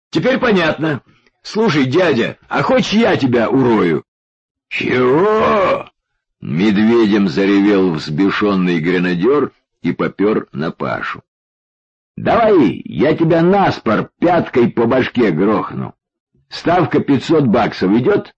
Теперь понятно. Слушай, дядя, а хочешь я тебя урою? Чего? Медведем заревел взбешенный гренадер и попер на Пашу. Давай, я тебя наспор пяткой по башке грохну. Ставка $500 идет?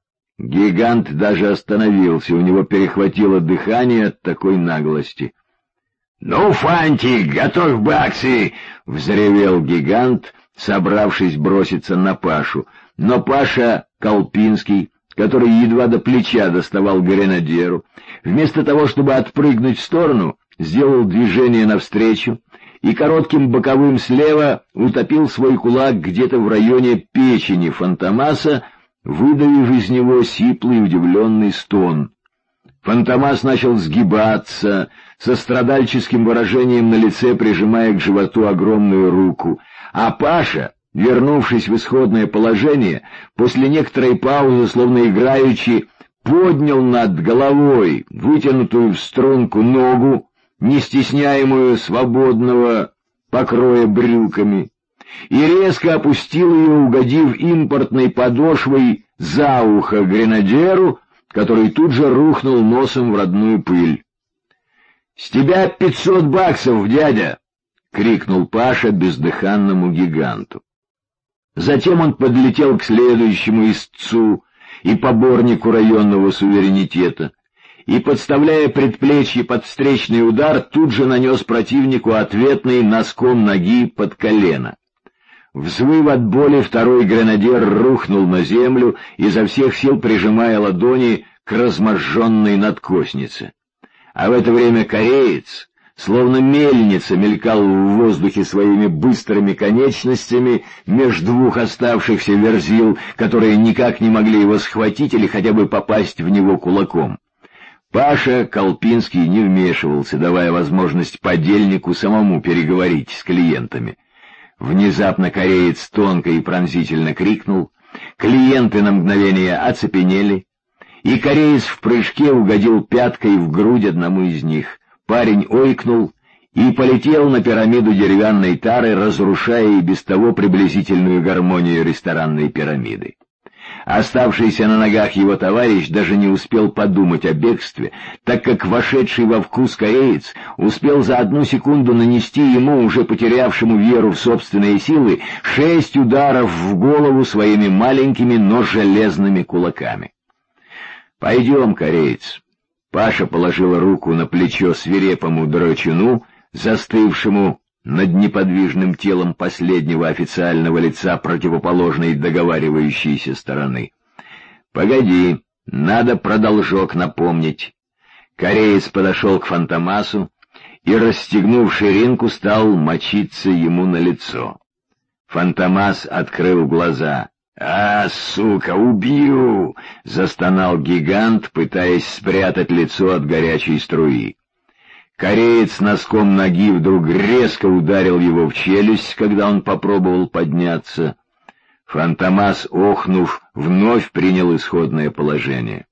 Гигант даже остановился, у него перехватило дыхание от такой наглости. — Ну, Фантик, готовь баксы! — взревел гигант, собравшись броситься на Пашу. Но Паша Колпинский, который едва до плеча доставал гренадеру, вместо того, чтобы отпрыгнуть в сторону, сделал движение навстречу и коротким боковым слева утопил свой кулак где-то в районе печени Фантомаса, выдавив из него сиплый удивленный стон. Фантомас начал сгибаться, со страдальческим выражением на лице прижимая к животу огромную руку, а Паша, вернувшись в исходное положение, после некоторой паузы, словно играючи, поднял над головой вытянутую в струнку ногу, не стесняемую свободного покроя брюками, и резко опустил ее, угодив импортной подошвой за ухо гренадеру, который тут же рухнул носом в родную пыль. — С тебя $500, дядя! — крикнул Паша бездыханному гиганту. Затем он подлетел к следующему истцу и поборнику районного суверенитета, и, подставляя предплечье под встречный удар, тут же нанес противнику ответный носком ноги под колено. Взвыв от боли, второй гренадер рухнул на землю, изо всех сил прижимая ладони к разможженной надкоснице. А в это время кореец, словно мельница, мелькал в воздухе своими быстрыми конечностями меж двух оставшихся верзил, которые никак не могли его схватить или хотя бы попасть в него кулаком. Паша Колпинский не вмешивался, давая возможность подельнику самому переговорить с клиентами. Внезапно кореец тонко и пронзительно крикнул, клиенты на мгновение оцепенели, и кореец в прыжке угодил пяткой в грудь одному из них. Парень ойкнул и полетел на пирамиду деревянной тары, разрушая и без того приблизительную гармонию ресторанной пирамиды. Оставшийся на ногах его товарищ даже не успел подумать о бегстве, так как вошедший во вкус кореец успел за 1 секунду нанести ему, уже потерявшему веру в собственные силы, 6 ударов в голову своими маленькими, но железными кулаками. «Пойдем, кореец». Паша положил руку на плечо свирепому драчуну, застывшему над неподвижным телом последнего официального лица противоположной договаривающейся стороны. «Погоди, надо про должок напомнить». Кореец подошел к Фантомасу и, расстегнув ширинку, стал мочиться ему на лицо. Фантомас открыл глаза. «А, сука, убью!» — застонал гигант, пытаясь спрятать лицо от горячей струи. Кореец носком ноги вдруг резко ударил его в челюсть, когда он попробовал подняться. Фантомас, охнув, вновь принял исходное положение.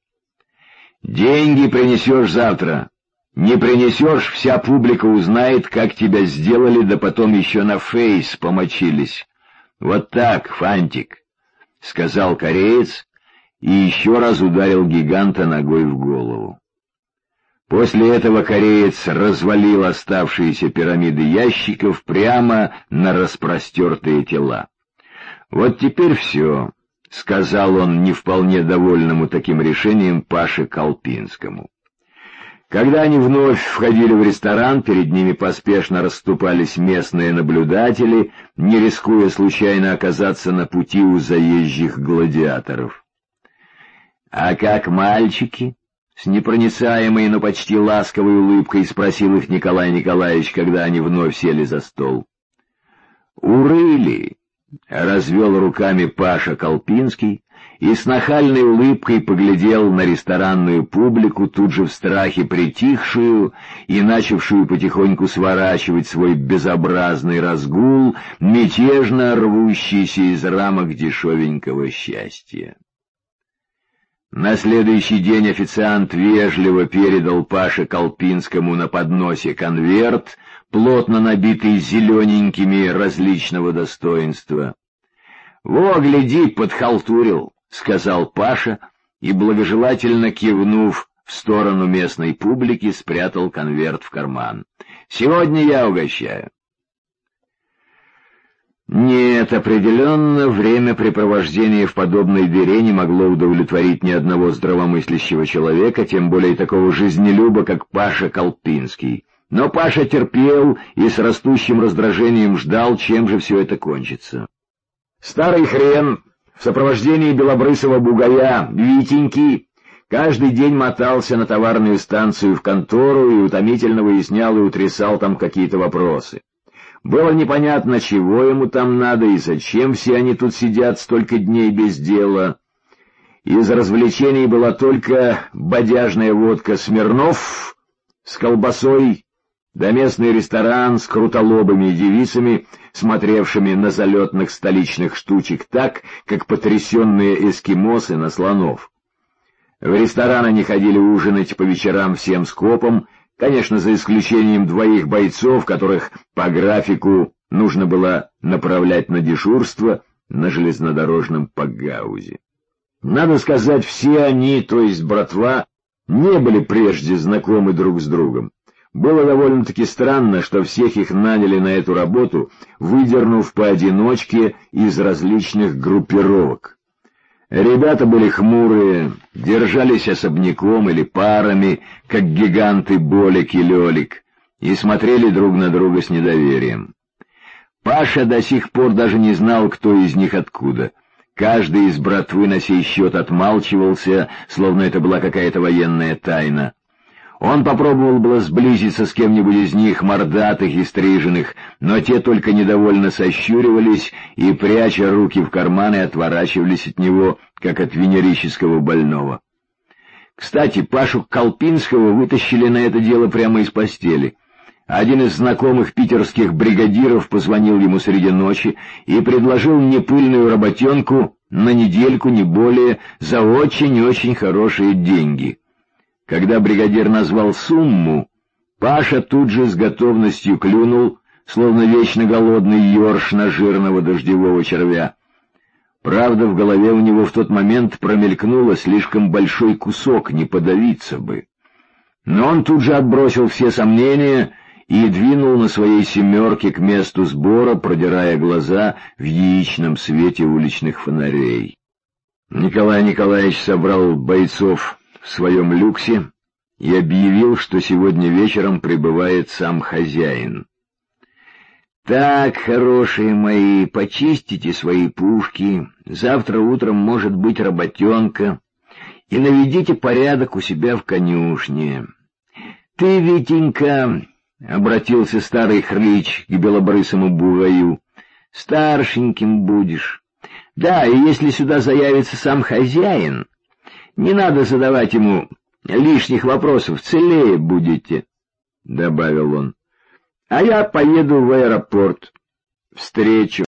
«Деньги принесешь завтра. Не принесешь, вся публика узнает, как тебя сделали, да потом еще на фейс помочились. Вот так, Фантик», — сказал кореец и еще раз ударил гиганта ногой в голову. После этого кореец развалил оставшиеся пирамиды ящиков прямо на распростертые тела. «Вот теперь все», — сказал он не вполне довольному таким решением Паше Колпинскому. Когда они вновь входили в ресторан, перед ними поспешно расступались местные наблюдатели, не рискуя случайно оказаться на пути у заезжих гладиаторов. «А как мальчики?» — с непроницаемой, но почти ласковой улыбкой спросил их Николай Николаевич, когда они вновь сели за стол. «Урыли!» — развел руками Паша Колпинский и с нахальной улыбкой поглядел на ресторанную публику, тут же в страхе притихшую и начавшую потихоньку сворачивать свой безобразный разгул, мятежно рвущийся из рамок дешевенького счастья. На следующий день официант вежливо передал Паше Колпинскому на подносе конверт, плотно набитый зелененькими различного достоинства. «Во, гляди, подхалтурил», — сказал Паша, и, благожелательно кивнув в сторону местной публики, спрятал конверт в карман. «Сегодня я угощаю». Нет, определенно, времяпрепровождение в подобной дыре не могло удовлетворить ни одного здравомыслящего человека, тем более такого жизнелюба, как Паша Колпинский. Но Паша терпел и с растущим раздражением ждал, чем же все это кончится. Старый хрен в сопровождении белобрысого бугая Витеньки каждый день мотался на товарную станцию в контору и утомительно выяснял и утрясал там какие-то вопросы. Было непонятно, чего ему там надо и зачем все они тут сидят столько дней без дела. Из развлечений была только бодяжная водка «Смирнов» с колбасой, да местный ресторан с крутолобыми девицами, смотревшими на залетных столичных штучек так, как потрясенные эскимосы на слонов. В ресторан они ходили ужинать по вечерам всем скопом, конечно, за исключением 2 бойцов, которых по графику нужно было направлять на дежурство на железнодорожном погаузе. Надо сказать, все они, то есть братва, не были прежде знакомы друг с другом. Было довольно-таки странно, что всех их наняли на эту работу, выдернув поодиночке из различных группировок. Ребята были хмурые, держались особняком или парами, как гиганты Болик и Лёлик, и смотрели друг на друга с недоверием. Паша до сих пор даже не знал, кто из них откуда. Каждый из братвы на сей счет отмалчивался, словно это была какая-то военная тайна. Он попробовал было сблизиться с кем-нибудь из них, мордатых и стриженных, но те только недовольно сощуривались и, пряча руки в карманы, отворачивались от него, как от венерического больного. Кстати, Пашу Колпинского вытащили на это дело прямо из постели. Один из знакомых питерских бригадиров позвонил ему среди ночи и предложил непыльную работенку на недельку, не более, за очень-очень хорошие деньги. Когда бригадир назвал сумму, Паша тут же с готовностью клюнул, словно вечно голодный ёрш на жирного дождевого червя. Правда, в голове у него в тот момент промелькнуло слишком большой кусок, не подавиться бы. Но он тут же отбросил все сомнения и двинул на своей «семерке» к месту сбора, продирая глаза в яичном свете уличных фонарей. Николай Николаевич собрал бойцов в своем люксе и объявил, что сегодня вечером прибывает сам хозяин. «Так, хорошие мои, почистите свои пушки, завтра утром может быть работенка, и наведите порядок у себя в конюшне. Ты, Витенька, — обратился старый хрыч к белобрысому бугаю, — старшеньким будешь. Да, и если сюда заявится сам хозяин, не надо задавать ему лишних вопросов, целее будете, — добавил он. — А я поеду в аэропорт, встречу